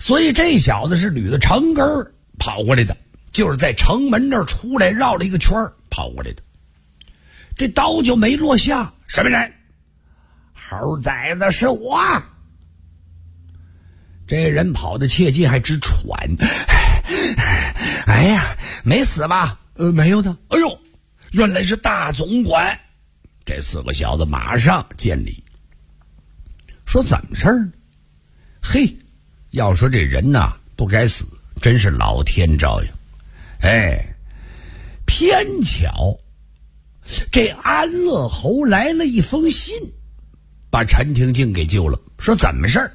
所以这小子是捋着城根跑过来的，就是在城门那儿出来绕了一个圈跑过来的。这刀就没落下。什么人？猴崽子，是我。这人跑得切近还直喘。哎呀，没死吧？没有的。哎呦，原来是大总管。这4个小子马上见礼，说怎么事儿呢？嘿，要说这人呐不该死，真是老天照应。偏巧这安乐侯来了一封信，把陈廷敬给救了。说怎么事儿？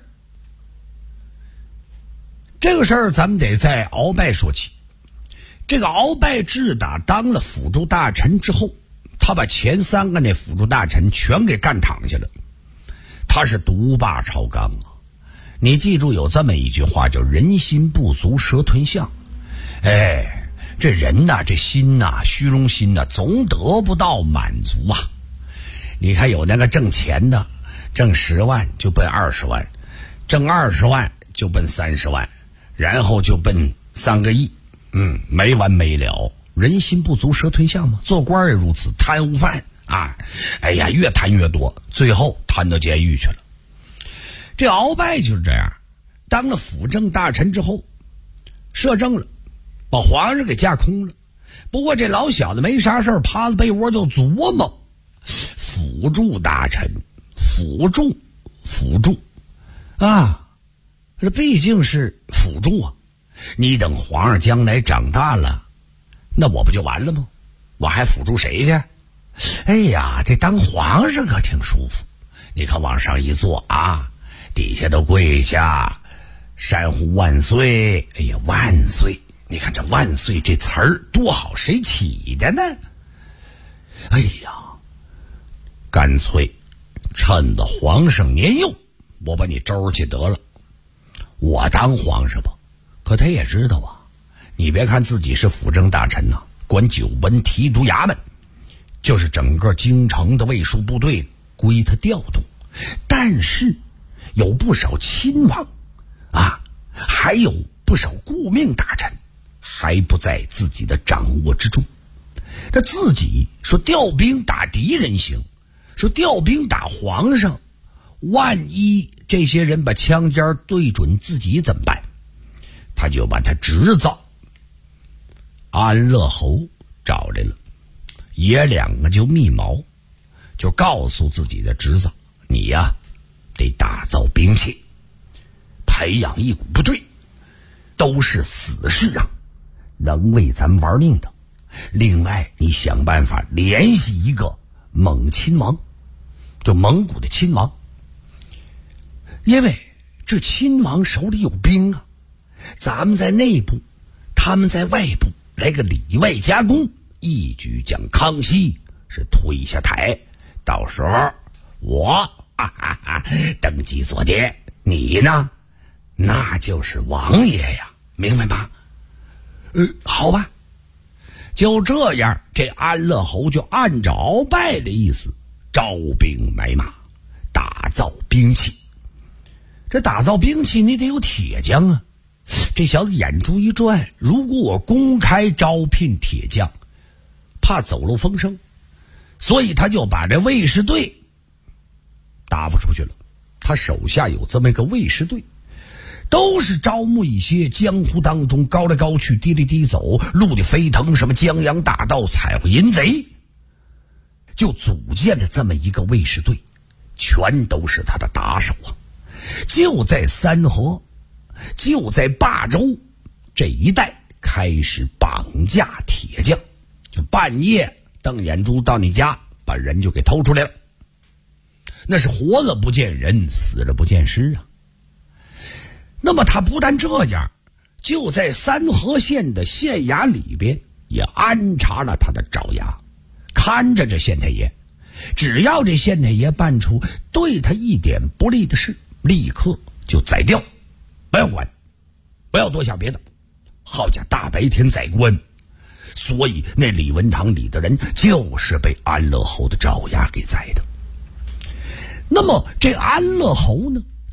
这个事儿咱们得在鳌拜说起。这个鳌拜自打当了辅助大臣之后，他把前3个那辅助大臣全给干躺下了。他是独霸朝纲啊！你记住有这么一句话，叫人心不足蛇吞象。这人呐，这心呐，虚荣心呐，总得不到满足啊！你看有那个挣钱的，挣10万就奔20万，挣20万就奔30万，然后就奔3个亿，没完没了。人心不足蛇吞象嘛，做官也如此，贪污犯啊，越贪越多，最后贪到监狱去了。这鳌拜就是这样，当了辅政大臣之后，摄政了，把皇上给架空了。不过这老小子没啥事儿，趴在被窝就琢磨，辅助大臣，辅助啊，这毕竟是辅助啊。你等皇上将来长大了，那我不就完了吗？我还辅助谁去？这当皇上可挺舒服。你看往上一坐啊，底下都跪下，山呼万岁。万岁！你看这万岁这词儿多好，谁起的呢？干脆趁着皇上年幼，我把你周去得了，我当皇上吧。可他也知道啊，你别看自己是辅政大臣呐，管9门提督衙门，就是整个京城的卫戍部队归他调动，但是有不少亲王啊，还有不少顾命大臣还不在自己的掌握之中。这自己说调兵打敌人行，说调兵打皇上，万一这些人把枪尖对准自己怎么办？他就把他侄子安乐侯找来了，爷2个就密谋，就告诉自己的侄子，你呀得打造兵器，培养一股部队，都是死士啊，能为咱们玩命的。另外你想办法联系一个蒙亲王，就蒙古的亲王，因为这亲王手里有兵啊，咱们在内部，他们在外部，来个里外夹攻，一举将康熙是推下台。到时候我登基做爹，你呢那就是王爷呀，明白吗？好吧。就这样，这安乐侯就按照鳌拜的意思招兵买马，打造兵器。这打造兵器你得有铁匠啊。这小子眼珠一转，如果我公开招聘铁匠，怕走漏风声，所以他就把这卫士队打发出去了。他手下有这么一个卫士队，都是招募一些江湖当中高来高去、低来低走、陆地飞腾、什么江洋大盗、采回淫贼，就组建了这么一个卫士队，全都是他的打手啊。就在三河，就在霸州这一带开始绑架铁匠，就半夜瞪眼珠到你家，把人就给偷出来了。那是活了不见人，死了不见尸啊。那么他不但这样，就在三河县的县衙里边也安插了他的爪牙，看着这县太爷，只要这县太爷办出对他一点不利的事，立刻就宰掉，不要管，不要多想别的，好家大白天宰官。所以那李文堂里的人就是被安乐侯的爪牙给宰的。那么这安乐侯呢，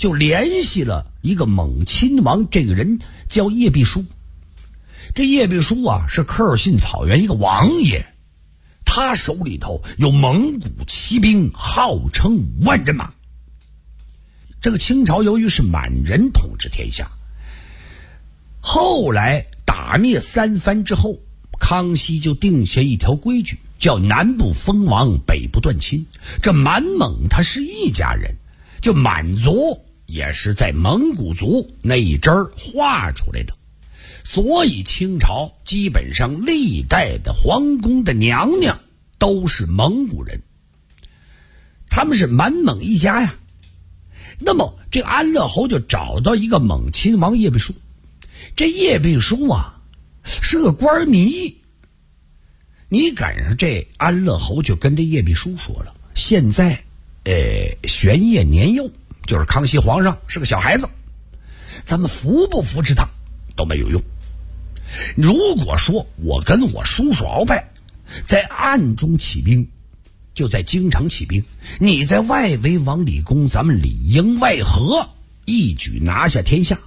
就联系了一个蒙亲王，这个人叫叶必舒。这叶必舒啊，是科尔沁草原一个王爷，他手里头有蒙古骑兵，号称5万人马。这个清朝由于是满人统治天下，后来打灭三藩之后，康熙就定下一条规矩，叫南部封王，北部断亲。这满蒙他是一家人，就满族也是在蒙古族那一支儿划出来的。所以清朝基本上历代的皇宫的娘娘都是蒙古人，他们是满蒙一家呀。那么这安乐侯就找到一个蒙亲王叶必舒。这叶必舒啊是个官迷，你赶上这安乐侯就跟这叶必舒说了，现在玄烨年幼，就是康熙皇上是个小孩子，咱们扶不扶持他都没有用。如果说我跟我叔叔鳌拜在暗中起兵，就在京城起兵，你在外围往里攻，咱们里应外合，一举拿下天下。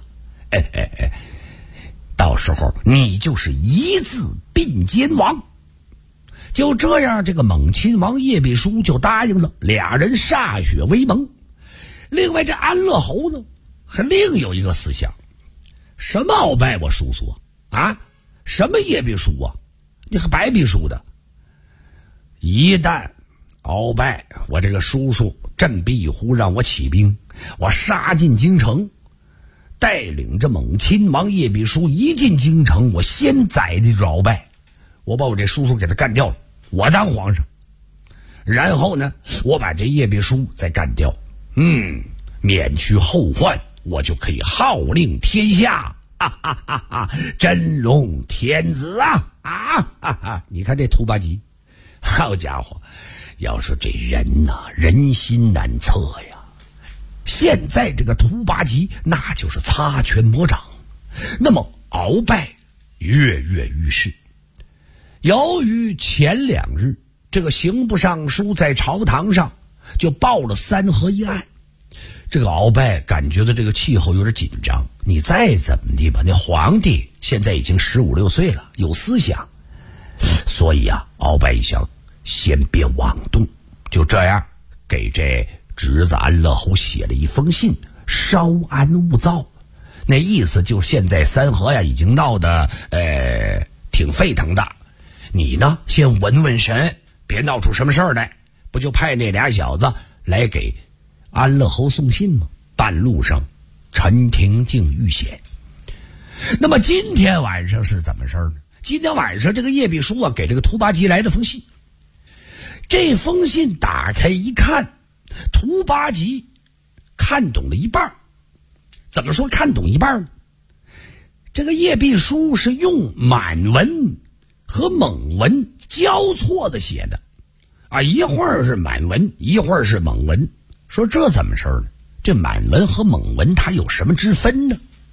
到时候你就是一字并肩王。就这样，这个蒙亲王叶必舒就答应了，俩人歃血为盟。另外这安乐侯呢还另有一个思想，什么鳌拜我叔叔啊，什么叶必舒啊，你还白必舒的。一旦鳌拜我这个叔叔振臂一呼让我起兵，我杀进京城，带领着蒙亲王叶必舒一进京城，我先宰的鳌拜，我把我这叔叔给他干掉了，我当皇上。然后呢，我把这叶必舒再干掉，免去后患，我就可以号令天下，真龙天子啊！你看这图巴吉，好家伙，要说这人呐，人心难测呀。现在这个图巴吉那就是擦拳魔掌。那么鳌拜跃跃欲试。由于前2日这个刑部尚书在朝堂上就报了三合一案，这个鳌拜感觉到这个气候有点紧张。你再怎么的吧，那皇帝现在已经15、16岁了，有思想，所以啊，鳌拜一想，先别妄动，就这样给这侄子安乐侯写了一封信，稍安勿躁。那意思就是现在三河呀已经闹得挺沸腾的，你呢先稳稳神，别闹出什么事儿来。不就派那俩小子来给安乐侯送信吗？半路上陈廷敬遇险。那么今天晚上是怎么事呢？今天晚上这个叶必舒啊给这个图巴吉来了封信，这封信打开一看，图巴吉看懂了一半。怎么说看懂一半呢？这个叶必舒是用满文和蒙文交错的写的啊，一会儿是满文，一会儿是蒙文。说这怎么事呢？这满文和蒙文它有什么之分呢？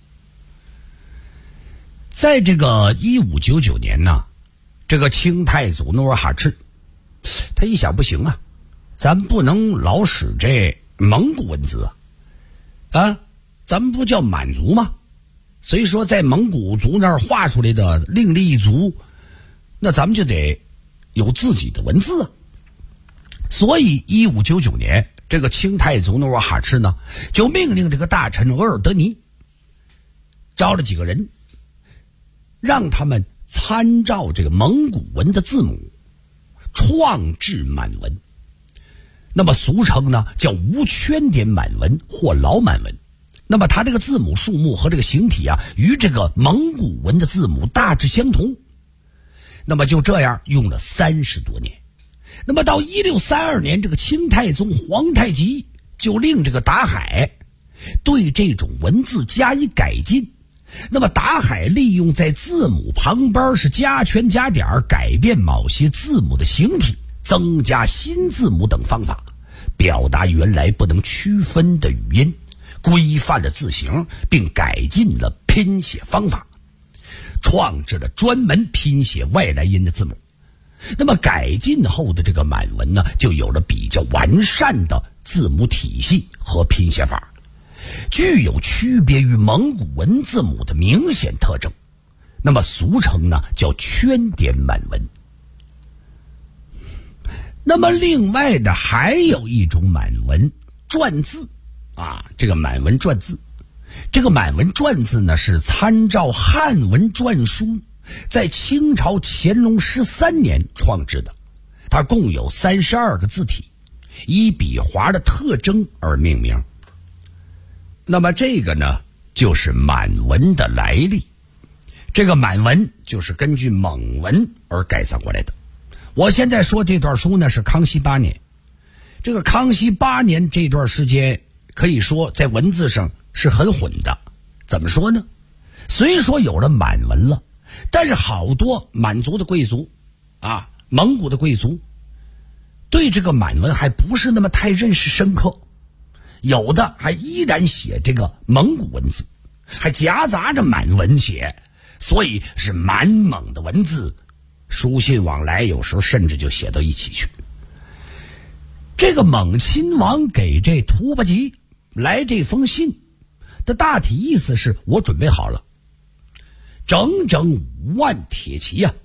在这个1599年呢，这个清太祖努尔哈赤他一想，不行啊，咱不能老使这蒙古文字啊，咱们不叫满族吗？所以说在蒙古族那儿画出来的另立一族，那咱们就得有自己的文字啊。所以1599年这个清太祖努尔哈赤呢就命令这个大臣额尔德尼招了几个人，让他们参照这个蒙古文的字母创制满文，那么俗称呢叫无圈点满文或老满文。那么它这个字母数目和这个形体啊与这个蒙古文的字母大致相同。那么就这样用了30多年。那么到1632年，这个清太宗皇太极就令这个达海对这种文字加以改进。那么达海利用在字母旁边是加圈加点，改变某些字母的形体，增加新字母等方法，表达原来不能区分的语音，规范了字形，并改进了拼写方法，创制了专门拼写外来音的字母。那么改进后的这个满文呢，就有了比较完善的字母体系和拼写法。 具有区别于蒙古文字母的明显特征，那么俗称呢叫圈点满文。那么另外的还有一种满文篆字啊，这个满文篆字，这个满文篆字呢是参照汉文篆书，在清朝乾隆13年创制的，它共有32个字体，依笔划的特征而命名。那么这个呢就是满文的来历，这个满文就是根据蒙文而改造过来的。我现在说这段书呢是康熙8年，这个康熙8年这段时间可以说在文字上是很混的。怎么说呢？虽说有了满文了，但是好多满族的贵族啊，蒙古的贵族对这个满文还不是那么太认识深刻，有的还依然写这个蒙古文字，还夹杂着满文写，所以是满蒙的文字，书信往来有时候甚至就写到一起去。这个蒙亲王给这图巴吉来这封信的大体意思是，我准备好了整整5万铁骑呀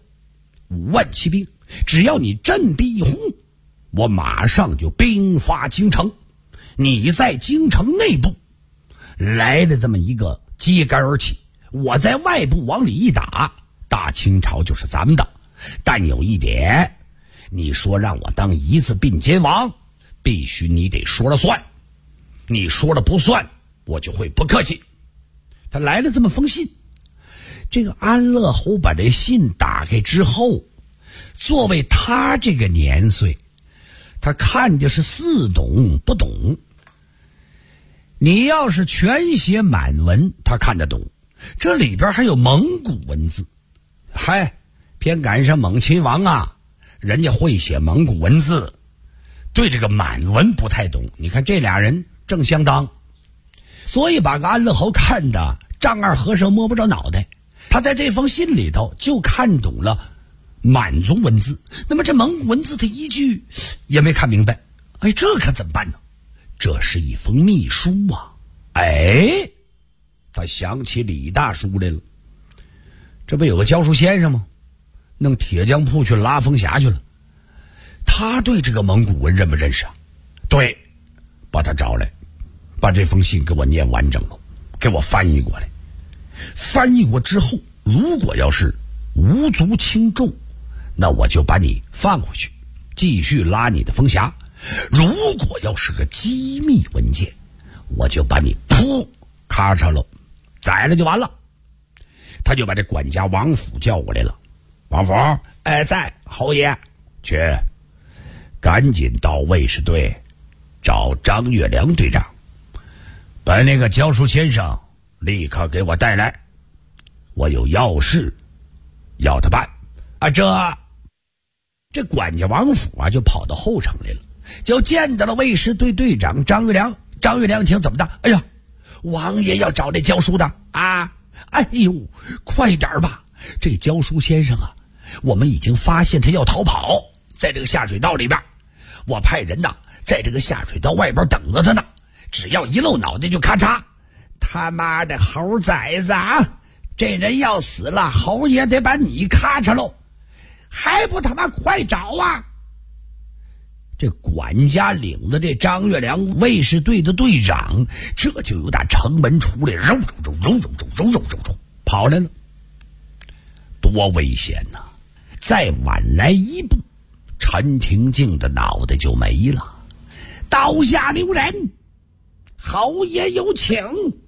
，5万骑兵，只要你振臂一呼，我马上就兵发京城。你在京城内部来了这么一个揭竿而起，我在外部往里一打，大清朝就是咱们的。但有一点，你说让我当一字并肩王，必须你得说了算，你说了不算，我就会不客气。他来了这么封信，这个安乐侯把这信打开之后，作为他这个年岁，他看的是似懂不懂。你要是全写满文，他看得懂，这里边还有蒙古文字，嗨，偏赶上蒙亲王啊，人家会写蒙古文字，对这个满文不太懂。你看这俩人正相当，所以把个安乐侯看的丈二和尚摸不着脑袋。他在这封信里头就看懂了满族文字，那么这蒙古文字他一句也没看明白。哎，这可怎么办呢？这是一封密书啊！哎，他想起李大叔来了，这不有个教书先生吗？弄铁匠铺去拉风匣去了。他对这个蒙古文认不认识啊？对，把他找来，把这封信给我念完整了，给我翻译过来。翻译过之后，如果要是无足轻重，那我就把你放回去，继续拉你的风匣。如果要是个机密文件，我就把你噗咔嚓了，宰了就完了。他就把这管家王府叫过来了。王府，哎，在，侯爷，去，赶紧到卫士队找张月良队长，把那个教书先生立刻给我带来，我有要事要他办啊。这管家王府啊就跑到后城来了，就见到了卫士队队长张月良。张月良听怎么的？哎呀，王爷要找这教书的啊！哎呦，快点吧！这教书先生啊，我们已经发现他要逃跑，在这个下水道里边，我派人呐在这个下水道外边等着他呢，只要一露脑袋就咔嚓！他妈的猴崽子啊！这人要死了，猴爷得把你咔嚓喽，还不他妈快找啊！这管家领着这张月良卫士队的队长，这就由打城门出来，揉跑来了。多危险呐！再晚来一步，陈廷敬的脑袋就没了。刀下留人，侯爷有请。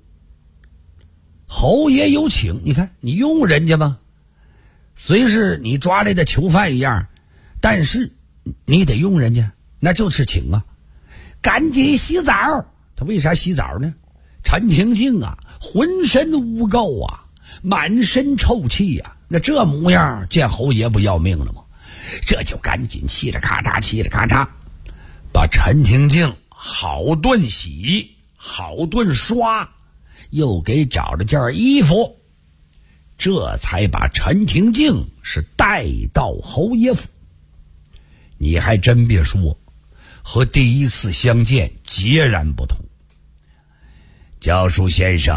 侯爷有请，你看你用人家吗？虽是你抓来的囚犯一样，但是你得用人家，那就是请啊。赶紧洗澡。他为啥洗澡呢？陈廷敬啊，浑身污垢啊，满身臭气啊，那这模样见侯爷不要命了吗？这就赶紧气着咔嚓气着咔嚓，把陈廷敬好顿洗好顿刷，又给找了件衣服，这才把陈廷敬是带到侯爷府。你还真别说，和第一次相见截然不同。 教书先生，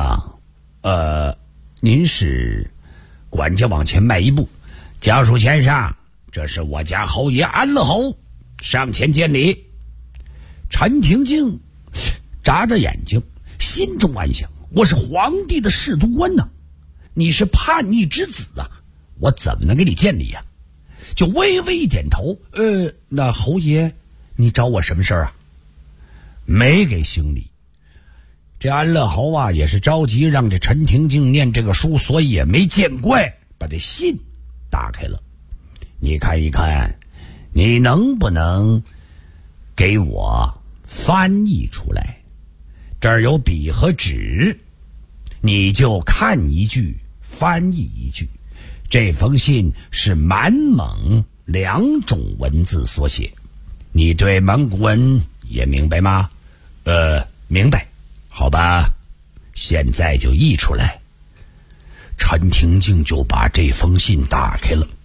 您是？管家往前迈一步，教书先生，这是我家侯爷安乐侯，上前见礼。陈廷敬眨着眼睛，心中暗想：我是皇帝的侍读官呢，你是叛逆之子啊，我怎么能给你见礼呀？就微微一点头，那侯爷，你找我什么事儿啊？没给行礼。这安乐侯啊，也是着急让这陈廷敬念这个书，所以也没见怪，把这信打开了。你看一看，你能不能给我翻译出来？这儿有笔和纸，你就看一句，翻译一句。这封信是满蒙2种文字所写，你对蒙古文也明白吗？明白。好吧，现在就译出来。陈廷敬就把这封信打开了，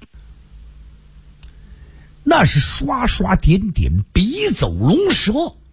那是刷刷点点，笔走龙蛇。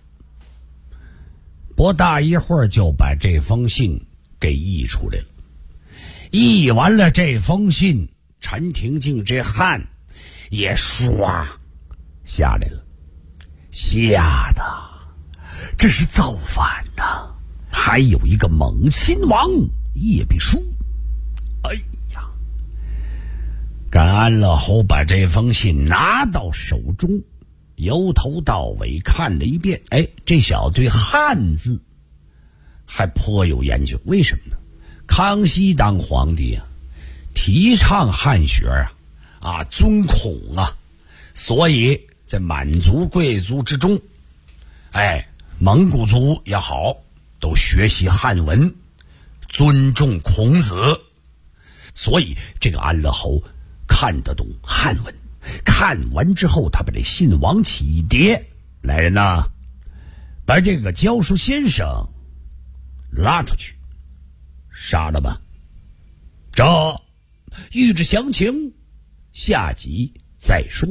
不大一会儿就把这封信给译出来了。译完了这封信，陈廷敬这汗也唰下来了，吓得这是造反呐！还有一个蒙亲王叶必书。哎呀，甘安乐侯把这封信拿到手中，由头到尾看了一遍。这小对汉字还颇有研究。为什么呢？康熙当皇帝啊，提倡汉学啊，尊孔啊，所以在满族贵族之中，蒙古族也好，都学习汉文，尊重孔子。所以这个安乐侯看得懂汉文，看完之后他把这信往起一叠，来人呐，把这个教书先生拉出去杀了吧。这欲知详情，下集再说。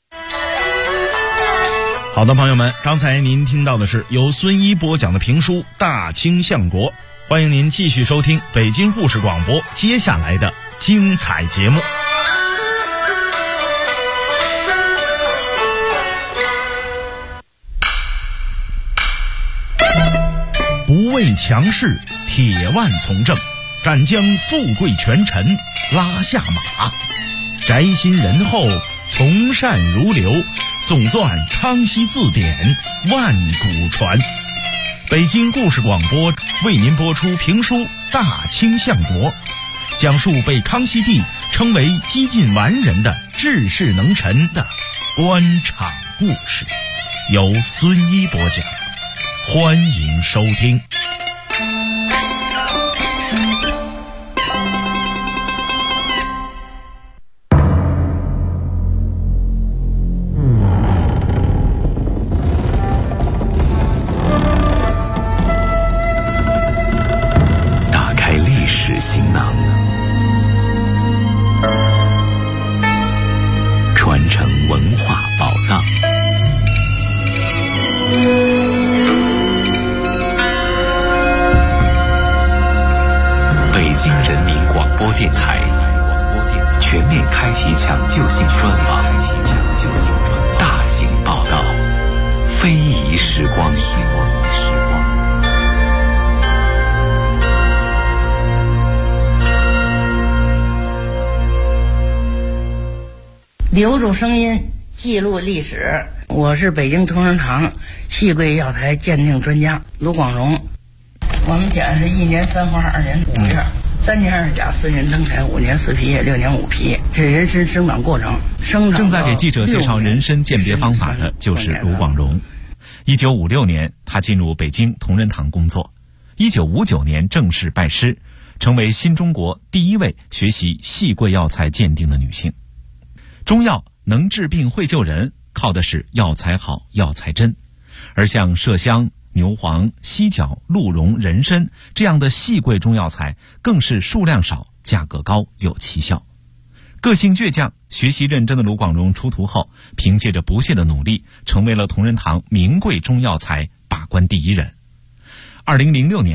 好的，朋友们，刚才您听到的是由孙一播讲的评书《大清相国》，欢迎您继续收听北京故事广播接下来的精彩节目。不畏强势，铁腕从政，敢将富贵权臣拉下马，宅心仁厚，从善如流，总纂康熙字典，万古传。北京故事广播为您播出评书《大清相国》，讲述被康熙帝称为几近完人的治世能臣的官场故事，由孙一播讲，欢迎收听。 行囊，传承文化宝藏。北京人民广播电台全面开启抢救性专访，大型报道，非遗时光。 留住声音，记录历史。我是北京同仁堂戏柜药材鉴定专家卢广荣。我们讲是1年3花2年5月，3年2甲4年登台5年4皮6年5皮，这人参生长过程。 正在给记者介绍人参鉴别方法的就是卢广荣。1956年，他进入北京同仁堂工作。1959年正式拜师，成为新中国第一位学习戏柜药材鉴定的女性。中药能治病会救人，靠的是药材好药材真，而像麝香、牛黄、犀角、鹿茸、人参这样的细贵中药材更是数量少，价格高，有奇效。个性倔强、学习认真的卢广荣出徒后，凭借着不懈的努力，成为了同仁堂名贵中药材把关第一人。2006年，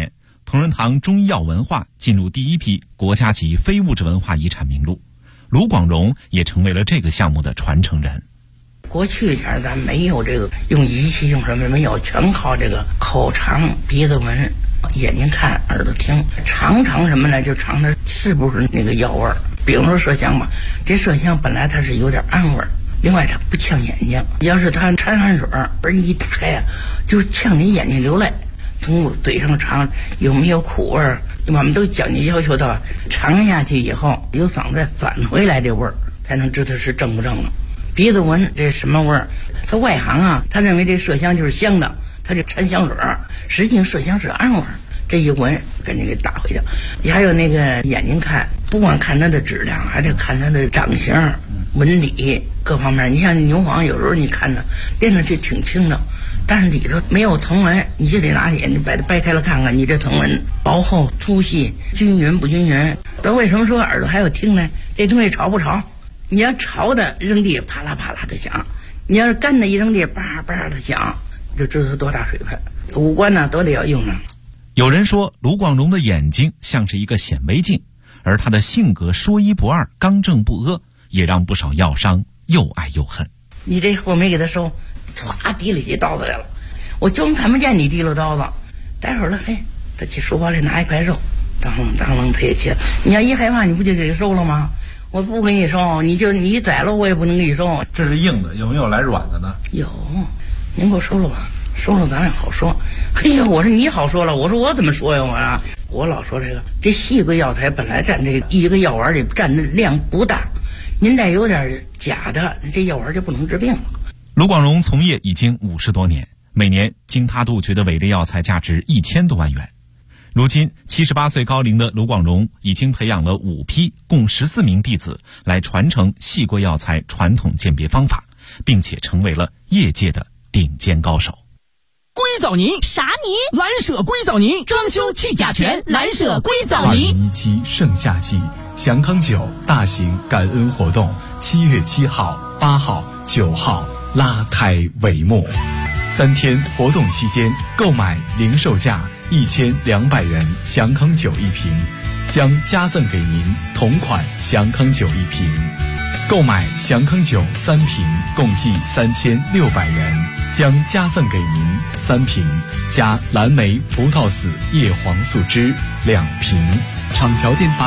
同仁堂中医药文化进入第一批国家级非物质文化遗产名录，卢广荣也成为了这个项目的传承人。 过去前咱没有这个用仪器用什么没有，全靠这个口尝、鼻子闻、眼睛看、耳朵听，尝什么呢？就尝它是不是那个药味儿。比如说麝香吧，这麝香本来它是有点暗味儿，另外它不呛眼睛，要是它掺汗水而你一打开啊，就呛你眼睛流泪。从嘴上尝有没有苦味儿，我们都讲究要求到尝下去以后有嗓子再返回来这味儿，才能知道是正不正了。鼻子闻这什么味儿？他外行啊，他认为这麝香就是香的，他就掺香水儿，实际上麝香是暗味儿。这一闻赶紧给打回去。还有那个眼睛看，不光看它的质量，还得看它的长相、纹理各方面。你像牛黄，有时候你看它练的就挺轻的，但是里头没有藤纹，你就得拿眼睛把它掰开了看看，你这藤纹薄厚、粗细、均匀不均匀。那为什么说耳朵还有听呢？这东西潮不潮？你要潮的扔地啪啦啪啦的响，你要是干的一扔地叭叭的响，就知道它多大水分。五官呢都得要用上。 有人说卢广荣的眼睛像是一个显微镜，而他的性格说一不二、刚正不阿，也让不少药商又爱又恨。 你这货没给他收，唰提了起刀子来了，我就看不见你提了刀子。待会儿了，嘿，他去书包里拿一块肉，当啷他也切。你要一害怕，你不就给他收了吗？我不给你收，你宰了我也不能给你收。 这是硬的，有没有来软的呢？ 有，您给我收了吧，收了咱也好说。嘿呀，我说你好说了，我说我怎么说呀我老说这细桂药材本来占这一个药丸里占的量不大，您再有点假的，这药丸就不能治病了。 卢广荣从业已经50多年，每年经他杜绝的伪劣药材价值1000多万元。如今78岁高龄的卢广荣已经培养了5批共14名弟子来传承细桂药材传统鉴别方法，并且成为了业界的顶尖高手。 硅藻泥啥泥？ 蓝舍硅藻泥，装修去甲醛，蓝舍硅藻泥。 2017盛夏季祥康酒大型感恩活动7月7号、8号、9号拉开帷幕。3天活动期间，购买零售价1200元祥康酒1瓶，将加赠给您同款祥康酒1瓶。购买祥康酒3瓶，共计3600元，将加赠给您3瓶加蓝莓葡萄籽叶黄素汁2瓶。厂桥店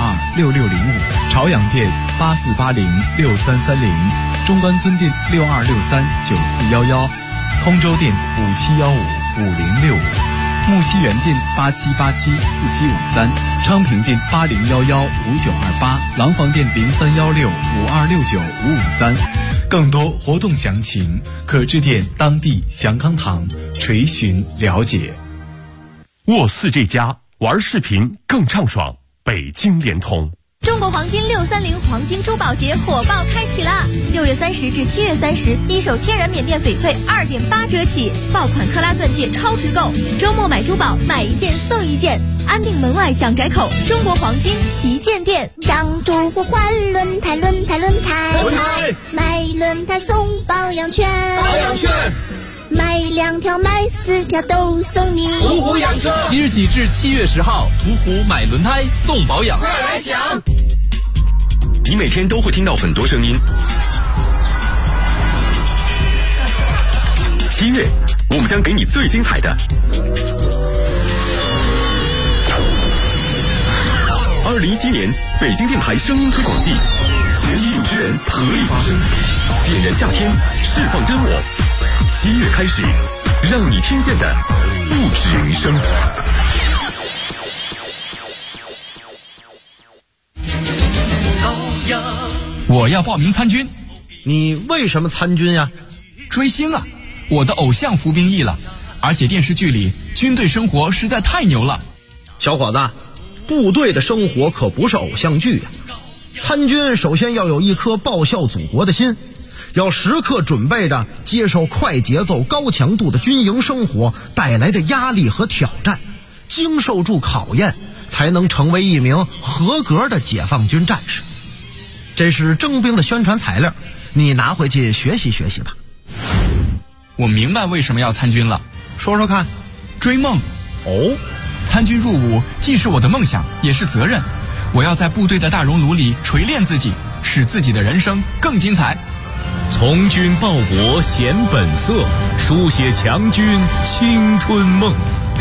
83226605，朝阳店84806330，中关村店62639411，通州店57155065，木樨园店87874753，昌平店80115928，廊坊店031652695553。更多活动详情可致电当地祥康堂垂询了解。 沃4这家玩视频更畅爽，北京联通。 中国黄金630黄金珠宝节火爆开启啦！6月30至7月30，一手天然缅甸翡翠2.8折起，爆款克拉钻戒超值购，周末买珠宝买1件送1件，安定门外蒋宅口中国黄金旗舰店。 上图互换轮胎，买轮胎送保养券，买2条买4条都送你。 途虎养车，即日起至7月10号，途虎买轮胎送保养，快来抢！ 你每天都会听到很多声音。7月，我们将给你最精彩的。2017年北京电台声音推广季，全体主持人合力发声，点燃夏天，释放真我。7月开始，让你听见的不止人生。 我要报名参军。 你为什么参军呀？ 追星啊！我的偶像服兵役了，而且电视剧里军队生活实在太牛了。 小伙子，部队的生活可不是偶像剧呀。参军首先要有一颗报效祖国的心，要时刻准备着接受快节奏高强度的军营生活带来的压力和挑战，经受住考验，才能成为一名合格的解放军战士。这是征兵的宣传材料，你拿回去学习学习吧。 我明白为什么要参军了。 说说看。 追梦。 哦， 参军入伍既是我的梦想，也是责任。我要在部队的大熔炉里锤炼自己，使自己的人生更精彩。 从军报国显本色，书写强军青春梦。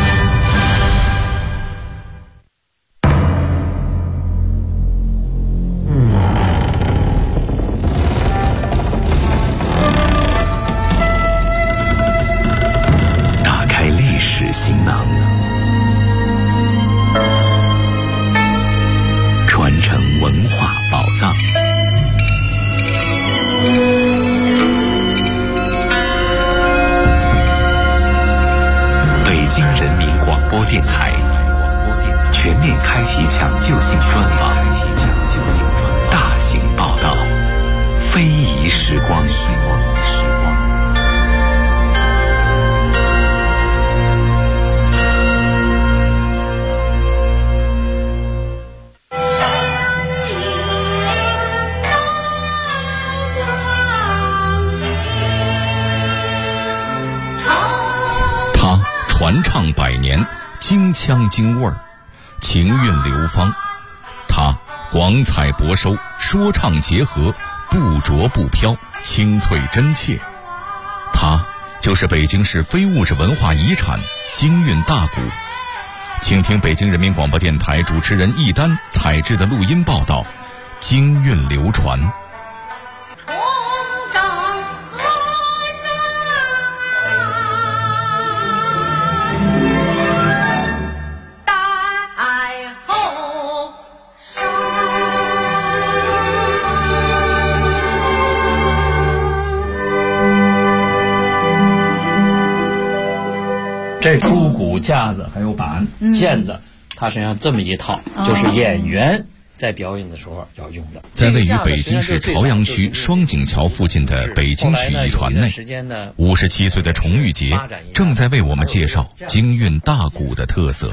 打开历史行囊，传承文化宝藏。北京人民广播电台全面开启抢救性专访，大型报道，非遗时光。 传唱百年，京腔京味儿，情韵流芳。它广采博收，说唱结合，不着不飘，清脆真切。它就是北京市非物质文化遗产京韵大鼓。请听北京人民广播电台主持人易丹采制的录音报道，京韵流传。 这出鼓架子还有板毽子，它身上这么一套，就是演员在表演的时候要用的。 在位于北京市朝阳区双井桥附近的北京曲艺团内，57岁的崇玉杰正在为我们介绍京韵大鼓的特色。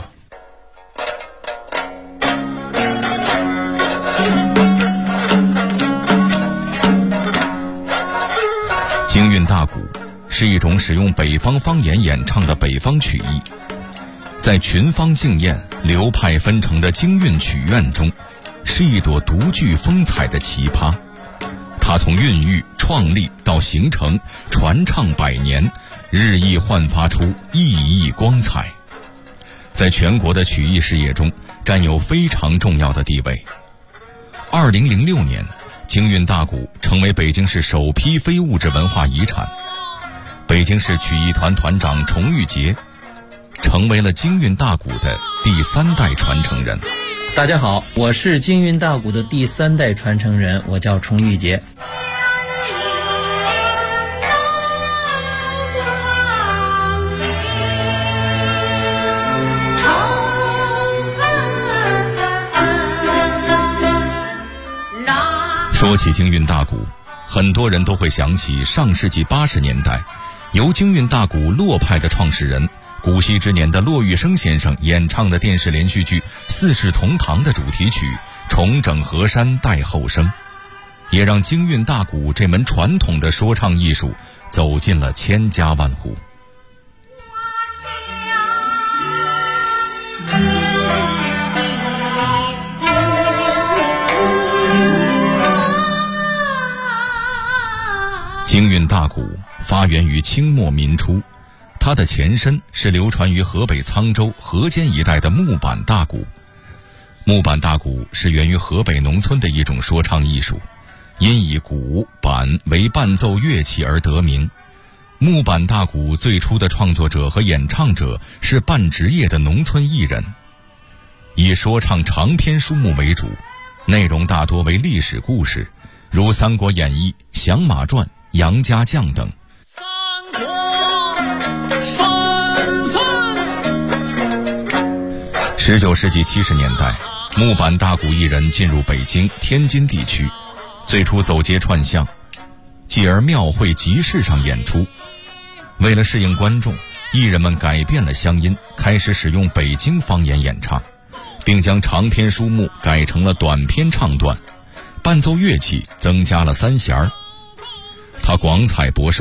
京韵大鼓是一种使用北方方言演唱的北方曲艺，在群芳竞艳、流派纷呈的京韵曲院中，是一朵独具风采的奇葩。它从孕育、创立到形成，传唱百年，日益焕发出熠熠光彩，在全国的曲艺事业中占有非常重要的地位。2006年，京韵大鼓成为北京市首批非物质文化遗产。北京市曲艺团团长崇玉杰成为了京韵大鼓的第3代传承人。 大家好，我是京韵大鼓的第3代传承人，我叫崇玉杰。 说起京韵大鼓，很多人都会想起上世纪80年代由京韵大鼓洛派的创始人古稀之年的骆玉笙先生演唱的电视连续剧《四世同堂》的主题曲《重整河山待后生》，也让京韵大鼓这门传统的说唱艺术走进了千家万户。京韵大鼓发源于清末民初，它的前身是流传于河北沧州、河间一带的木板大鼓。木板大鼓是源于河北农村的一种说唱艺术，因以鼓、板为伴奏乐器而得名。木板大鼓最初的创作者和演唱者是半职业的农村艺人，以说唱长篇书目为主，内容大多为历史故事，如《三国演义》、《降马传》、《杨家将》等。19世纪70年代，木板大鼓艺人进入北京、天津地区，最初走街串巷，继而庙会集市上演出。为了适应观众，艺人们改变了乡音，开始使用北京方言演唱，并将长篇书目改成了短篇唱段，伴奏乐器增加了三弦儿。他广采博收，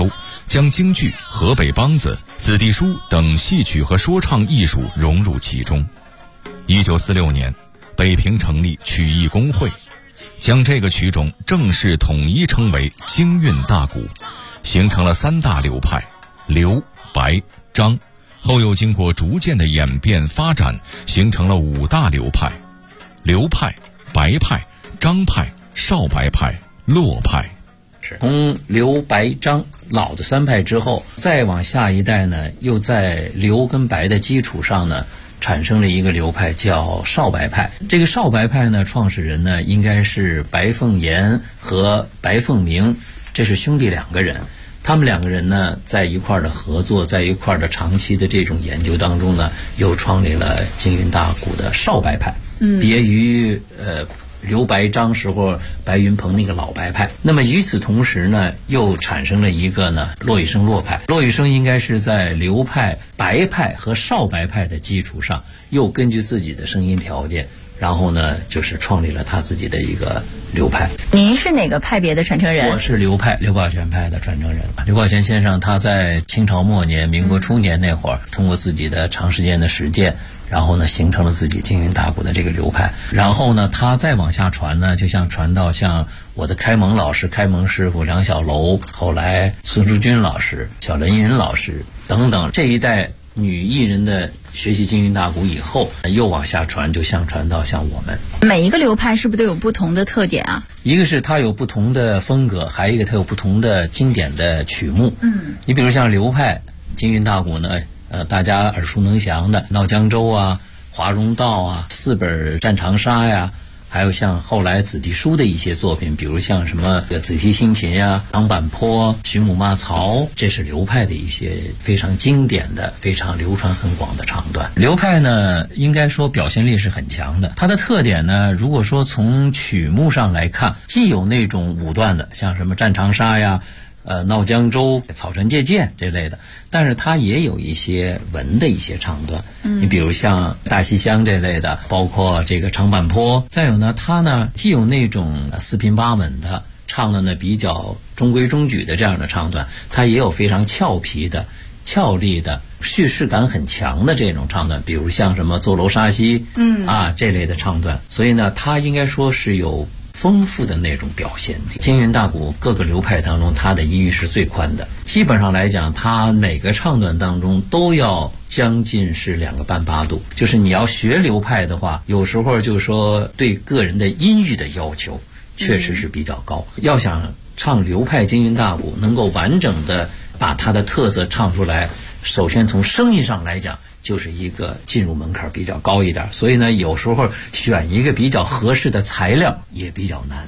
将京剧、河北梆子、子弟书等戏曲和说唱艺术融入其中。1946年，北平成立曲艺工会，将这个曲种正式统一称为京韵大鼓，形成了3大流派：刘、白、张。后又经过逐渐的演变发展，形成了5大流派：刘派、白派、张派、少白派、骆派。 从刘白张老的3派之后，再往下一代呢，又在刘跟白的基础上呢，产生了一个流派叫少白派。这个少白派呢，创始人呢应该是白凤岩和白凤鸣，这是兄弟2个人。他们2个人呢在一块儿的合作，在一块儿的长期的这种研究当中呢，又创立了京韵大鼓的少白派，别于刘白张时候白云鹏那个老白派。那么与此同时呢，又产生了一个呢骆玉笙骆派。骆玉笙应该是在刘派、白派和少白派的基础上，又根据自己的声音条件，然后呢就是创立了他自己的一个流派。 您是哪个派别的传承人？ 我是刘派，刘宝全派的传承人。刘宝全先生他在清朝末年、民国初年那会儿，通过自己的长时间的实践，然后呢形成了自己京韵大鼓的这个流派。然后呢他再往下传呢，就像传到像我的开蒙老师、开蒙师傅梁小楼，后来孙淑君老师、小林云老师等等这一代女艺人的学习京韵大鼓以后，又往下传，就像传到像我们。 每一个流派是不是都有不同的特点啊？ 一个是它有不同的风格，还有一个它有不同的经典的曲目。你比如像刘派京韵大鼓呢，大家耳熟能详的《闹江州》啊、《华容道》啊、4本《战长沙》呀，还有像后来子弟书的一些作品，比如像什么子提辛勤呀、长坂坡、徐母骂曹，这是刘派的一些非常经典的、非常流传很广的唱段。刘派呢，应该说表现力是很强的。它的特点呢，如果说从曲目上来看，既有那种武段的，像什么战长沙呀、闹江州、草船借箭这类的，但是它也有一些文的一些唱段。你比如像大西厢这类的，包括这个长坂坡。再有呢，它呢既有那种4平8稳的，唱的呢比较中规中矩的这样的唱段，它也有非常俏皮的、俏丽的、叙事感很强的这种唱段，比如像什么坐楼沙溪这类的唱段。所以呢，它应该说是有丰富的那种表现力。京韵大鼓各个流派当中，它的音域是最宽的，基本上来讲，它每个唱段当中都要将近是2个半8度。就是你要学流派的话，有时候就是说对个人的音域的要求确实是比较高。要想唱流派京韵大鼓能够完整的把它的特色唱出来，首先从声音上来讲，就是一个进入门槛比较高一点，所以呢，有时候选一个比较合适的材料也比较难。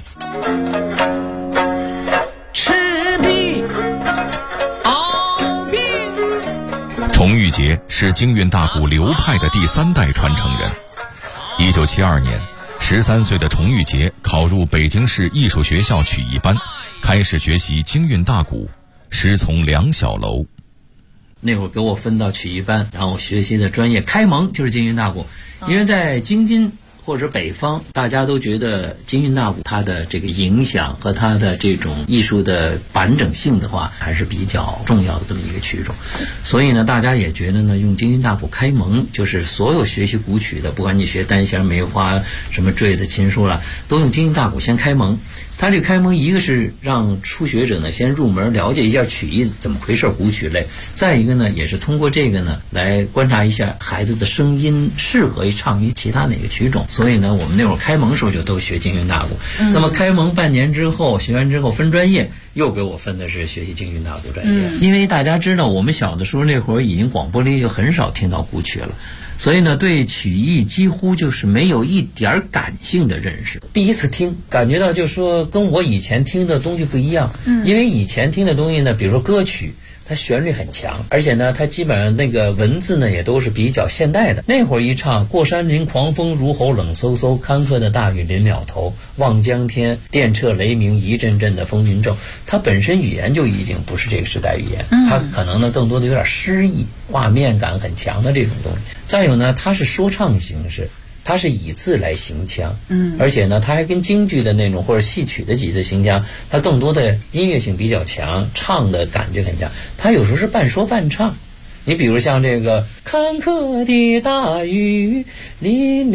赤壁鏖兵。 崇玉杰是京韵大鼓流派的第3代传承人。1972年，13岁的崇玉杰考入北京市艺术学校曲艺班，开始学习京韵大鼓，师从梁小楼。 那会儿给我分到曲艺班，然后学习的专业开蒙就是京韵大鼓。因为在京津或者北方，大家都觉得京韵大鼓它的这个影响和它的这种艺术的完整性的话，还是比较重要的这么一个曲种。所以呢，大家也觉得呢，用京韵大鼓开蒙，就是所有学习古曲的，不管你学单弦、梅花、什么坠子、琴书了，都用京韵大鼓先开蒙。它这个开蒙，一个是让初学者呢先入门了解一下曲艺怎么回事，古曲类；再一个呢，也是通过这个呢来观察一下孩子的声音适合于唱于其他哪个曲种。所以呢，我们那会儿开蒙时候就都学京韵大鼓。那么开蒙半年之后，学完之后分专业，又给我分的是学习京韵大鼓专业。因为大家知道，我们小的时候那会儿已经广播里就很少听到古曲了。所以呢，对曲艺几乎就是没有一点感性的认识。第一次听，感觉到就是说跟我以前听的东西不一样。因为以前听的东西呢，比如说歌曲，它旋律很强，而且呢，它基本上那个文字呢也都是比较现代的。那会儿一唱，过山林狂风如吼，冷飕飕，坎坷的大雨临了头，望江天，电掣雷鸣，一阵阵的风云骤。它本身语言就已经不是这个时代语言，它可能呢更多的有点诗意、画面感很强的这种东西。再有呢，它是说唱形式， 它是以字来行腔，而且呢，它还跟京剧的那种或者戏曲的几字行腔，它更多的音乐性比较强，唱的感觉很强。它有时候是半说半唱。你比如像这个坎坷的大雨淋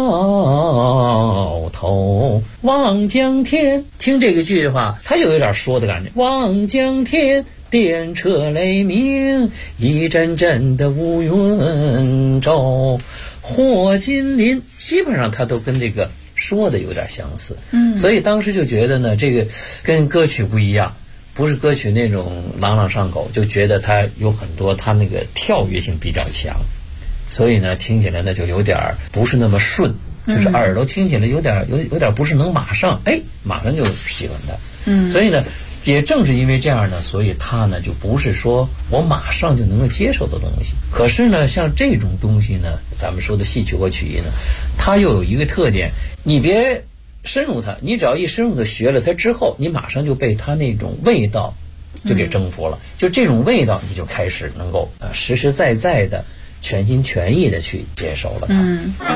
了头，望江天，听这个句的话，它就有点说的感觉。望江天，电掣雷鸣，一阵阵的乌云骤，火金林，基本上它都跟这个说的有点相似。所以当时就觉得呢，这个跟歌曲不一样。不是歌曲那种朗朗上口，就觉得它有很多它那个跳跃性比较强，所以呢听起来呢就有点不是那么顺，就是耳朵听起来有点不是能马上就喜欢它。所以呢也正是因为这样呢，所以它呢就不是说我马上就能够接受的东西。可是呢像这种东西呢，咱们说的戏曲或曲艺呢，它又有一个特点，你别深入它，你只要一深入的学了它之后，你马上就被它那种味道就给征服了。就这种味道，你就开始能够实实在在的、全心全意的去接受了它。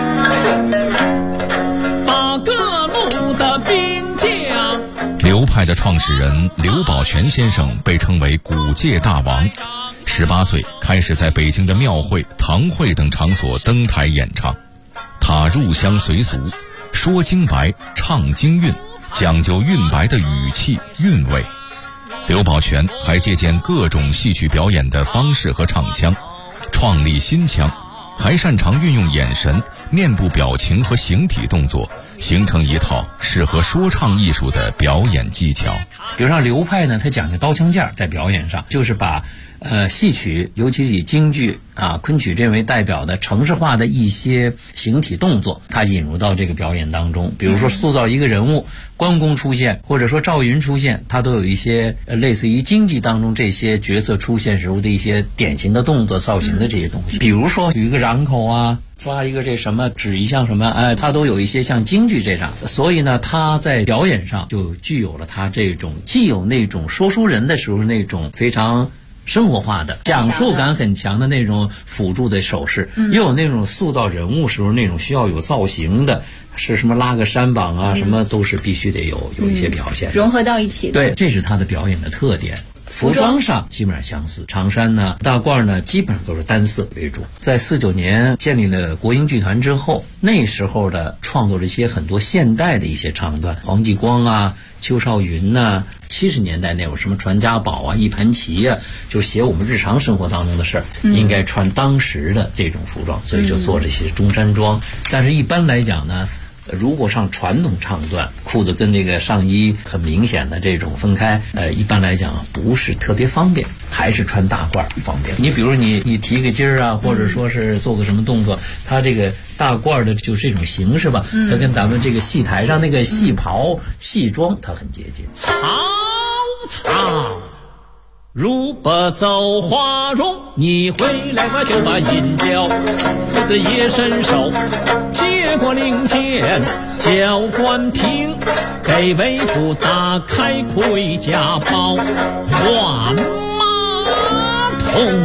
把各路的兵将， 流派的创始人刘宝全先生被称为古界大王。18岁开始在北京的庙会、堂会等场所登台演唱，他入乡随俗。说京白，唱京韵，讲究韵白的语气韵味。刘宝全还借鉴各种戏曲表演的方式和唱腔，创立新腔，还擅长运用眼神、面部表情和形体动作，形成一套适合说唱艺术的表演技巧。 比如像流派呢，它讲究刀枪剑，在表演上就是把戏曲，尤其是以京剧昆曲这为代表的程式化的一些形体动作，它引入到这个表演当中。比如说塑造一个人物，关公出现，或者说赵云出现，它都有一些类似于京剧当中这些角色出现时候的一些典型的动作造型的这些东西。比如说有一个ram口啊，抓一个这什么指一项什么，它都有一些像京剧这样。所以呢，它在表演上就具有了它这种既有那种说书人的时候那种非常生活化的讲述感很强的那种辅助的手势，又有那种塑造人物时候那种需要有造型的，是什么拉个山膀啊，什么都是必须得有一些表现， 融合到一起的。 对，这是他的表演的特点。服装上基本上相似，长衫呢、大褂呢，基本上都是单色为主。在49年建立了国营剧团之后，那时候的创作了一些很多现代的一些唱段，黄继光啊、邱少云呐、70年代那种什么传家宝啊、一盘棋啊，就写我们日常生活当中的事儿，应该穿当时的这种服装，所以就做这些中山装。但是一般来讲呢，如果上传统唱段，裤子跟这个上衣很明显的这种分开，一般来讲不是特别方便，还是穿大褂方便。你比如你提个筋儿啊，或者说是做个什么动作，它这个大褂的就是这种形式吧，它跟咱们这个戏台上那个戏袍、戏装它很接近。 曹操如不走花容，你回来我就把银交。父子也伸手接过令箭，叫关平给为父打开盔甲包，换马桶。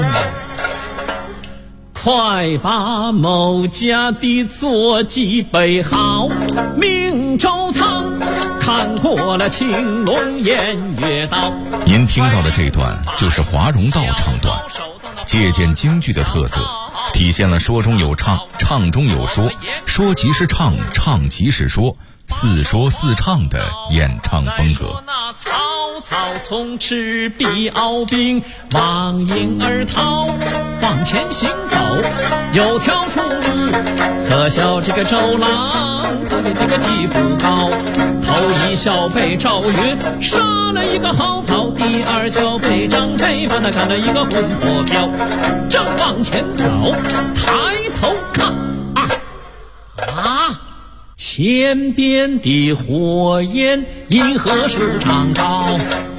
快把某家的坐骑备好，命周仓看过了青龙偃月刀。 您听到的这段就是华容道唱段，借鉴京剧的特色，体现了说中有唱，唱中有说，说即是唱，唱即是说，似说似唱的演唱风格。 曹操从赤壁鏖兵，望迎而逃，往前行走有条出路，可笑这个周郎他的这个技不高，头一笑被赵云杀了一个好跑，第二笑被张飞把他干了一个魂魄飘，正往前走抬头看前边的火焰银河树长高。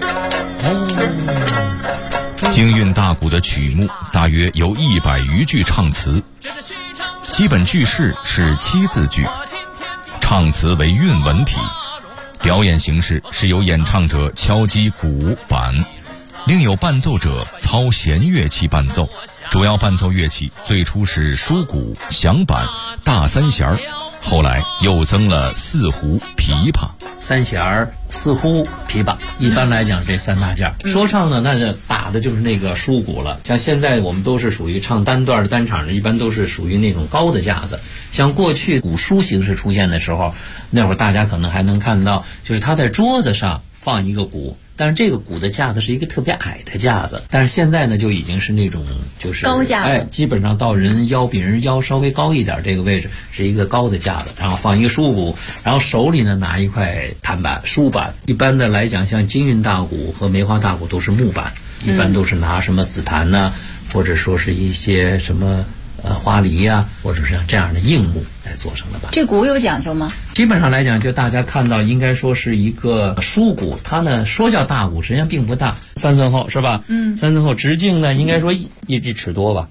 京韵大鼓的曲目大约有100余句唱词，基本句式是7字句，唱词为韵文体。表演形式是由演唱者敲击鼓板，另有伴奏者操弦乐器伴奏。主要伴奏乐器最初是书鼓、响板、大三弦， 后来又增了四胡、琵琶、 三弦儿、四胡、琵琶，一般来讲这三大件。说唱呢，那就打的就是那个书鼓了。像现在我们都是属于唱单段的单场的，一般都是属于那种高的架子。像过去古书形式出现的时候，那会儿大家可能还能看到，就是他在桌子上放一个鼓。但是这个鼓的架子是一个特别矮的架子，但是现在呢就已经是那种就是高架子， 基本上到人腰比人腰稍微高一点这个位置是一个高的架子，然后放一个书鼓，然后手里呢拿一块弹板书板。一般的来讲，像京韵大鼓和梅花大鼓都是木板，一般都是拿什么紫檀呐，或者说是一些什么花梨呀，或者是像这样的硬木来做成的吧。 这鼓有讲究吗？ 基本上来讲，就大家看到应该说是一个书鼓，它呢说叫大鼓，实际上并不大，3寸厚是吧？3寸厚，直径呢应该说一尺多吧。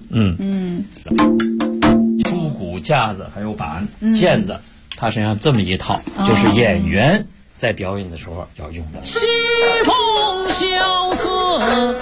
书鼓架子还有板、毽子，它实际上这么一套，就是演员在表演的时候要用的。 西风萧瑟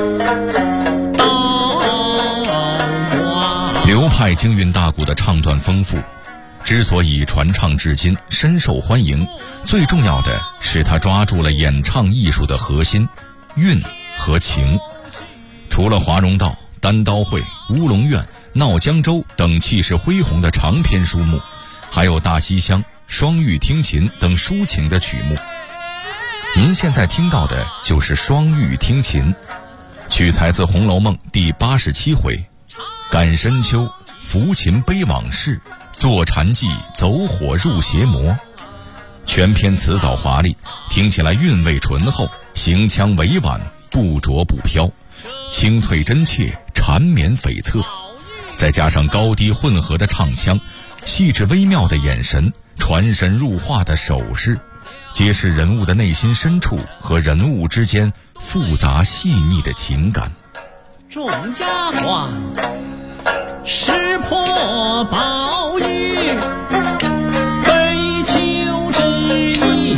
流派京韵大鼓的唱段丰富，之所以传唱至今深受欢迎，最重要的是它抓住了演唱艺术的核心韵和情。除了华容道、单刀会、乌龙院、闹江州等气势恢宏的长篇书目，还有大西厢、双玉听琴等抒情的曲目。您现在听到的就是双玉听琴，取材自《红楼梦》第87回，感深秋，抚琴悲往事，坐禅寂，走火入邪魔。全篇词藻华丽，听起来韵味醇厚，行腔委婉，不浊不飘，清脆真切，缠绵悱恻。再加上高低混合的唱腔，细致微妙的眼神，传神入化的手势，揭示人物的内心深处和人物之间复杂细腻的情感。 众丫鬟识破宝玉，悲求之意，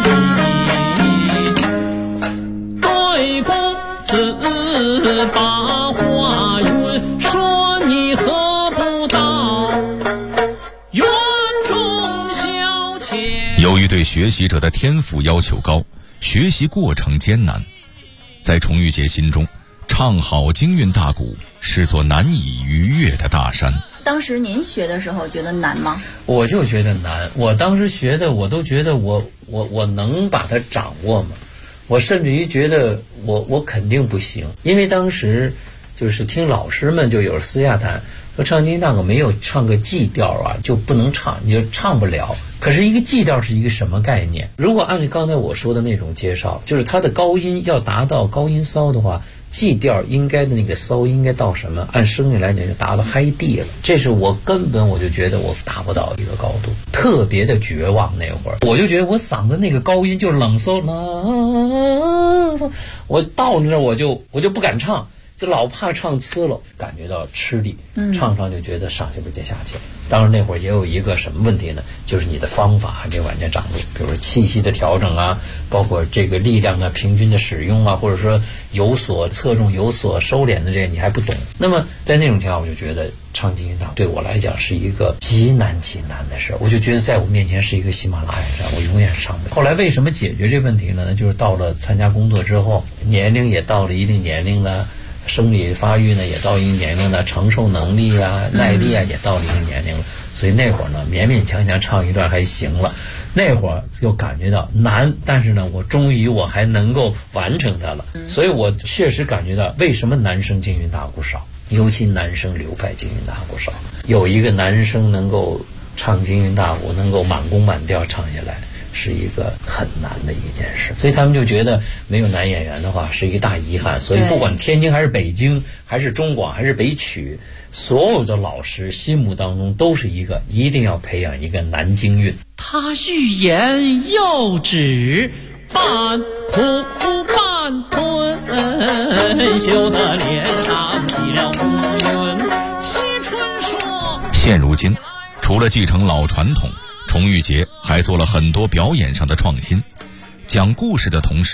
对公子把话云，说你何不到园中消遣。 由于对学习者的天赋要求高，学习过程艰难，在崇玉杰心中，唱好京韵大鼓是座难以逾越的大山。 当时您学的时候觉得难吗？ 我就觉得难，我当时学的我都觉得我能把它掌握吗？我甚至于觉得我肯定不行，因为当时就是听老师们就有人私下谈说，唱京韵大鼓没有唱个G调啊就不能唱，你就唱不了。可是一个G调是一个什么概念？如果按照刚才我说的那种介绍，就是它的高音要达到高音骚的话，G调应该的那个骚应该到什么？按声乐来讲就达到嗨 D 了。这是我根本我就觉得我达不到一个高度，特别的绝望。那会儿我就觉得我嗓子那个高音就冷飕了，我到那我就不敢唱，就老怕唱呲了，感觉到吃力，唱就觉得上去不接下去。当然那会儿也有一个什么问题呢，就是你的方法还没完全掌握，比如说气息的调整啊，包括这个力量啊平均的使用啊，或者说有所侧重有所收敛的这些你还不懂。那么在那种情况我就觉得唱京韵大鼓对我来讲是一个极难的事，我就觉得在我面前是一个喜马拉雅山，我永远上不了。后来为什么解决这问题呢？就是到了参加工作之后，年龄也到了一定年龄了，生理发育呢也到一定年龄了，承受能力啊耐力啊也到了一定年龄了，所以那会儿呢勉勉强强唱一段还行了。那会儿就感觉到难，但是呢我终于我还能够完成它了。所以我确实感觉到为什么男生京韵大鼓少，尤其男生流派京韵大鼓少。有一个男生能够唱京韵大鼓能够满弓满调唱下来是一个很难的一件事，所以他们就觉得没有男演员的话是一个大遗憾。所以不管天津还是北京还是中广还是北曲，所有的老师心目当中都是一个一定要培养一个男京韵。 他欲言又止，半吐半吞，羞得脸上起了乌云。惜春说， 现如今除了继承老传统，崇玉杰还做了很多表演上的创新，讲故事的同时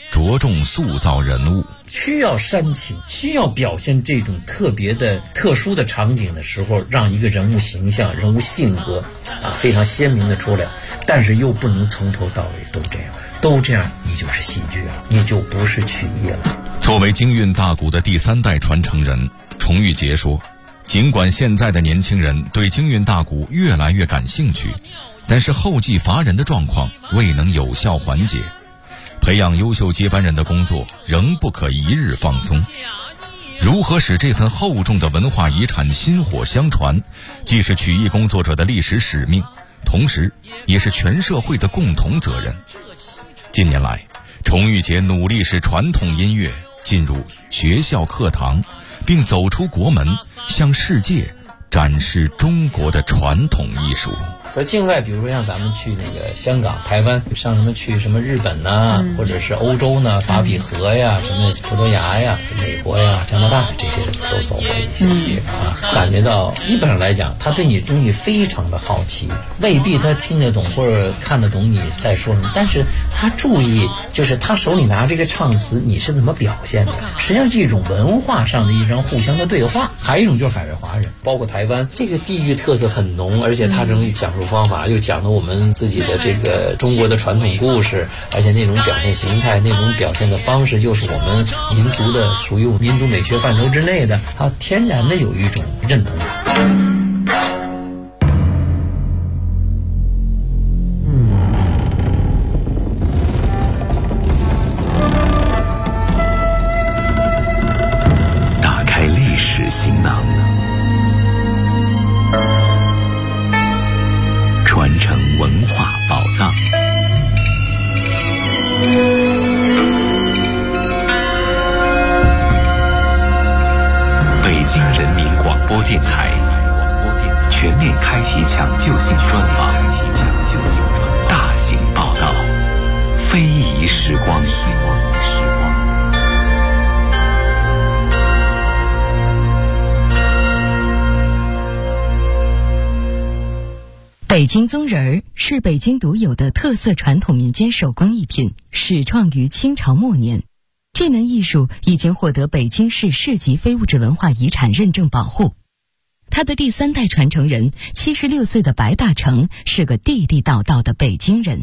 着重塑造人物。 需要煽情，需要表现这种特别的特殊的场景的时候，让一个人物形象、人物性格非常鲜明的出来，但是又不能从头到尾都这样你就是戏剧了，你就不是曲艺了。 作为京韵大鼓的第3代传承人，崇玉杰说，尽管现在的年轻人对京韵大鼓越来越感兴趣，但是后继乏人的状况未能有效缓解，培养优秀接班人的工作仍不可一日放松。如何使这份厚重的文化遗产薪火相传，既是曲艺工作者的历史使命，同时也是全社会的共同责任。近年来，崇玉杰努力使传统音乐进入学校课堂，并走出国门，向世界展示中国的传统艺术。 在境外，比如说像咱们去那个香港、台湾，像什么去什么日本呐，或者是欧洲呢，法比河呀，什么葡萄牙呀、美国呀、加拿大这些都走过一些地方感觉到基本上来讲，他对你东西非常的好奇，未必他听得懂或者看得懂你在说什么，但是他注意就是他手里拿这个唱词，你是怎么表现的，实际上是一种文化上的一种互相的对话。还有一种就是海外华人，包括台湾，这个地域特色很浓，而且他容易讲方法又讲了我们自己的这个中国的传统故事，而且那种表现形态、那种表现的方式，又是我们民族的属于民族美学范畴之内的，它天然的有一种认同感。 打开历史行囊，传承文化宝藏。北京人民广播电台全面开启抢救性专访，大型报道，非遗时光。 北京宗人儿是北京独有的特色传统民间手工艺品，始创于清朝末年。这门艺术已经获得北京市市级非物质文化遗产认证保护。他的第3代传承人76岁的白大成是个地地道道的北京人。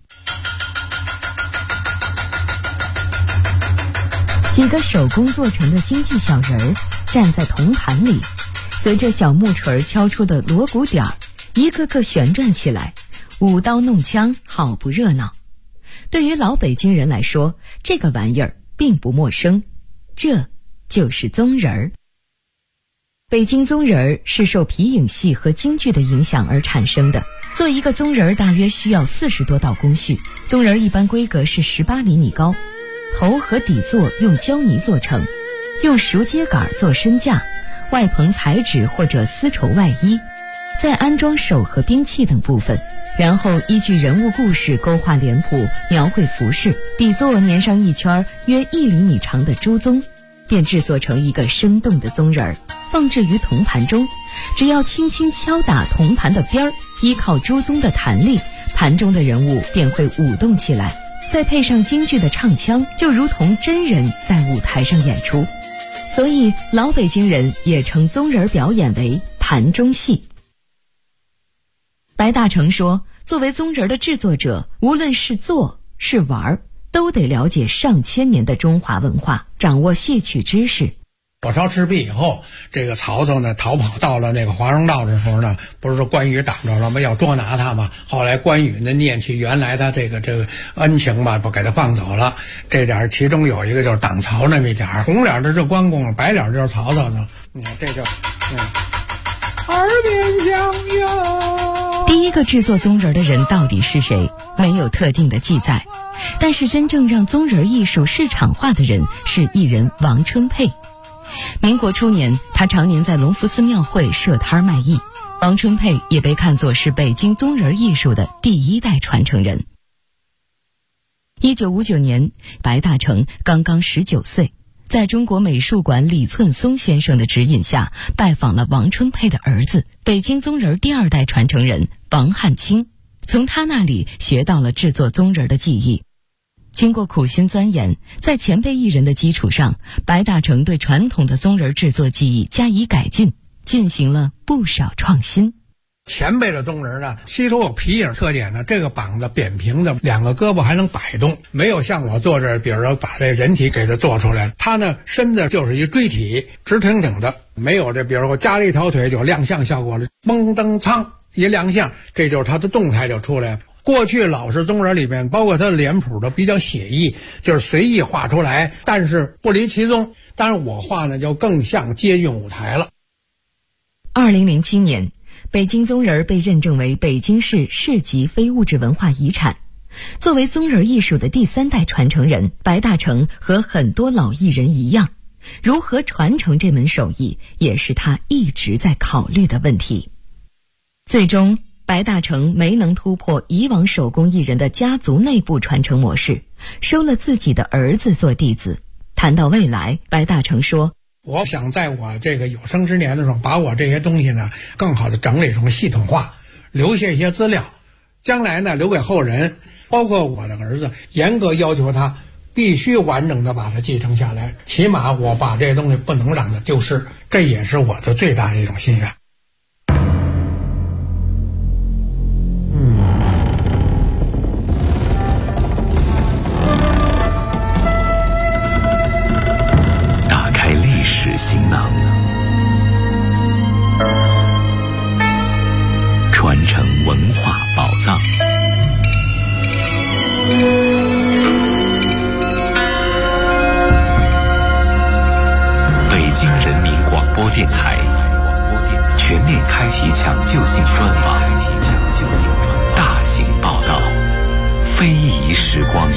几个手工做成的京剧小人儿站在铜盘里，随着小木锤敲出的锣鼓点儿，一个个旋转起来，舞刀弄枪，好不热闹。对于老北京人来说，这个玩意儿并不陌生，这就是宗人儿。北京宗人儿是受皮影戏和京剧的影响而产生的。做一个宗人儿大约需要40多道工序，宗人儿一般规格是18厘米高，头和底座用胶泥做成，用熟秸秆做身架，外棚彩纸或者丝绸外衣，再安装手和兵器等部分，然后依据人物故事勾画脸谱，描绘服饰，底座粘上一圈约1厘米长的猪鬃，便制作成一个生动的宗人儿，放置于铜盘中。只要轻轻敲打铜盘的边儿，依靠猪鬃的弹力，盘中的人物便会舞动起来，再配上京剧的唱腔，就如同真人在舞台上演出。所以老北京人也称宗人表演为盘中戏。白大成说，作为宗人的制作者，无论是做是玩，都得了解上千年的中华文化，掌握戏曲知识。 火烧赤壁以后，这个曹操呢逃跑到了那个华容道的时候呢，不是说关羽挡着了吗？要捉拿他嘛。后来关羽呢念起原来的这个恩情嘛，不给他放走了。这点其中有一个就是挡曹那么一点，红脸的是关公，白脸就是曹操呢。你看这就耳边响哟。 第一个制作宗人的人到底是谁？没有特定的记载。但是真正让宗人艺术市场化的人是艺人王春佩。民国初年，他常年在隆福寺庙会设摊卖艺。王春佩也被看作是北京宗人艺术的第1代传承人。1959年，白大成刚刚19岁，在中国美术馆李寸松先生的指引下，拜访了王春佩的儿子，北京宗人第2代传承人王汉卿，从他那里学到了制作宗人的技艺。 经过苦心钻研，在前辈艺人的基础上，白大成对传统的宗人制作技艺加以改进，进行了不少创新。 前辈的宗人呢，吸收有皮影特点呢，这个膀子扁平的，两个胳膊还能摆动，没有像我坐这儿，比如说把这人体给它做出来，他呢身子就是一锥体，直挺挺的，没有这比如说加了一条腿就亮相效果了，蹦蹬苍一亮相，这就是他的动态就出来了。过去老式宗人里面，包括他的脸谱都比较写意，就是随意画出来，但是不离其宗。但是我画呢，就更像接近舞台了。 2007年，北京宗人被认证为北京市市级非物质文化遗产。作为宗人艺术的第3代传承人，白大成和很多老艺人一样，如何传承这门手艺，也是他一直在考虑的问题。最终，白大成没能突破以往手工艺人的家族内部传承模式，收了自己的儿子做弟子。谈到未来，白大成说， 我想在我这个有生之年的时候，把我这些东西呢更好的整理成系统化，留下一些资料，将来呢留给后人，包括我的儿子，严格要求他必须完整的把它继承下来，起码我把这些东西不能让它丢失，这也是我的最大的一种心愿。 行囊，传承文化宝藏。北京人民广播电台全面开启抢救性专访，大型报道，非遗时光。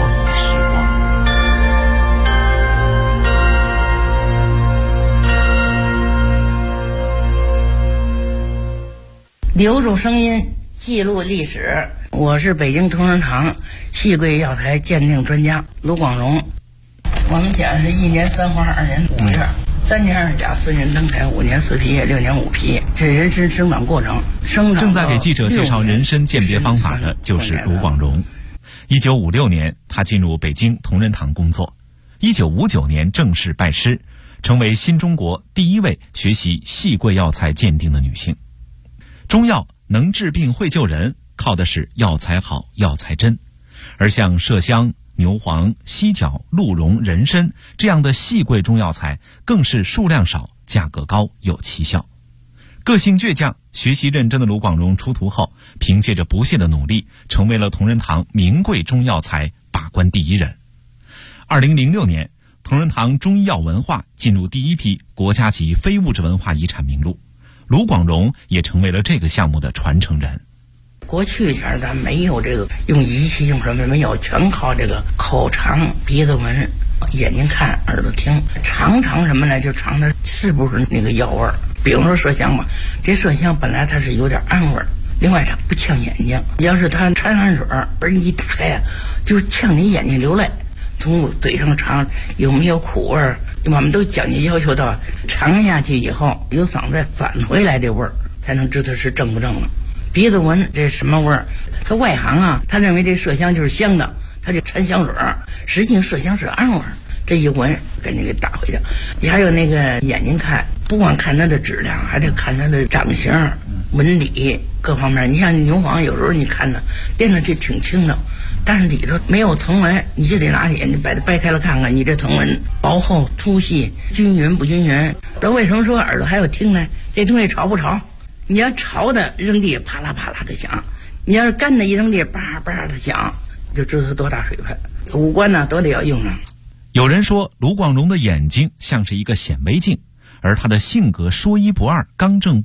留住声音，记录历史。我是北京同仁堂戏柜药材鉴定专家卢广荣。我们讲是1年3花2年5月，3年2甲4年登台5年4皮6年5皮，这人参生长过程。 正在给记者介绍人参鉴别方法的就是卢广荣。1956年，他进入北京同仁堂工作。1959年正式拜师，成为新中国第1位学习戏柜药材鉴定的女性。中药能治病会救人，靠的是药材好药材真，而像麝香、牛黄、犀角、鹿茸、人参这样的细贵中药材更是数量少，价格高，有奇效。个性倔强、学习认真的卢广荣出徒后，凭借着不懈的努力，成为了同仁堂名贵中药材把关第1人。2006年，同仁堂中医药文化进入第1批国家级非物质文化遗产名录，卢广荣也成为了这个项目的传承人。 过去前咱没有这个用仪器用什么没有，全靠这个口尝、鼻子闻、眼睛看、耳朵听，尝什么呢？就尝它是不是那个药味儿。比如说麝香吧，这麝香本来它是有点暗味儿，另外它不呛眼睛。要是它掺汗水儿一打开啊，就呛你眼睛流泪。从嘴上尝有没有苦味儿，我们都讲究要求到尝下去以后有嗓子再返回来这味儿，才能知道是正不正了。鼻子闻这什么味儿？他外行啊，他认为这麝香就是香的，他就掺香水儿，实际麝香是暗味儿。这一闻赶紧给打回去。还有那个眼睛看，不光看它的质量，还得看它的长相、纹理各方面。你像牛黄，有时候你看的掂上去挺轻的，但是里头没有藤纹，你就得拿眼睛把它掰开了看看，你这藤纹薄厚、粗细、均匀不均匀。那为什么说耳朵还有听呢？这东西潮不潮？你要潮的扔地啪啦啪啦的响，你要是干的一扔地叭叭的响，就知道它多大水分。五官呢都得要用上。 有人说卢广荣的眼睛像是一个显微镜，而他的性格说一不二、刚正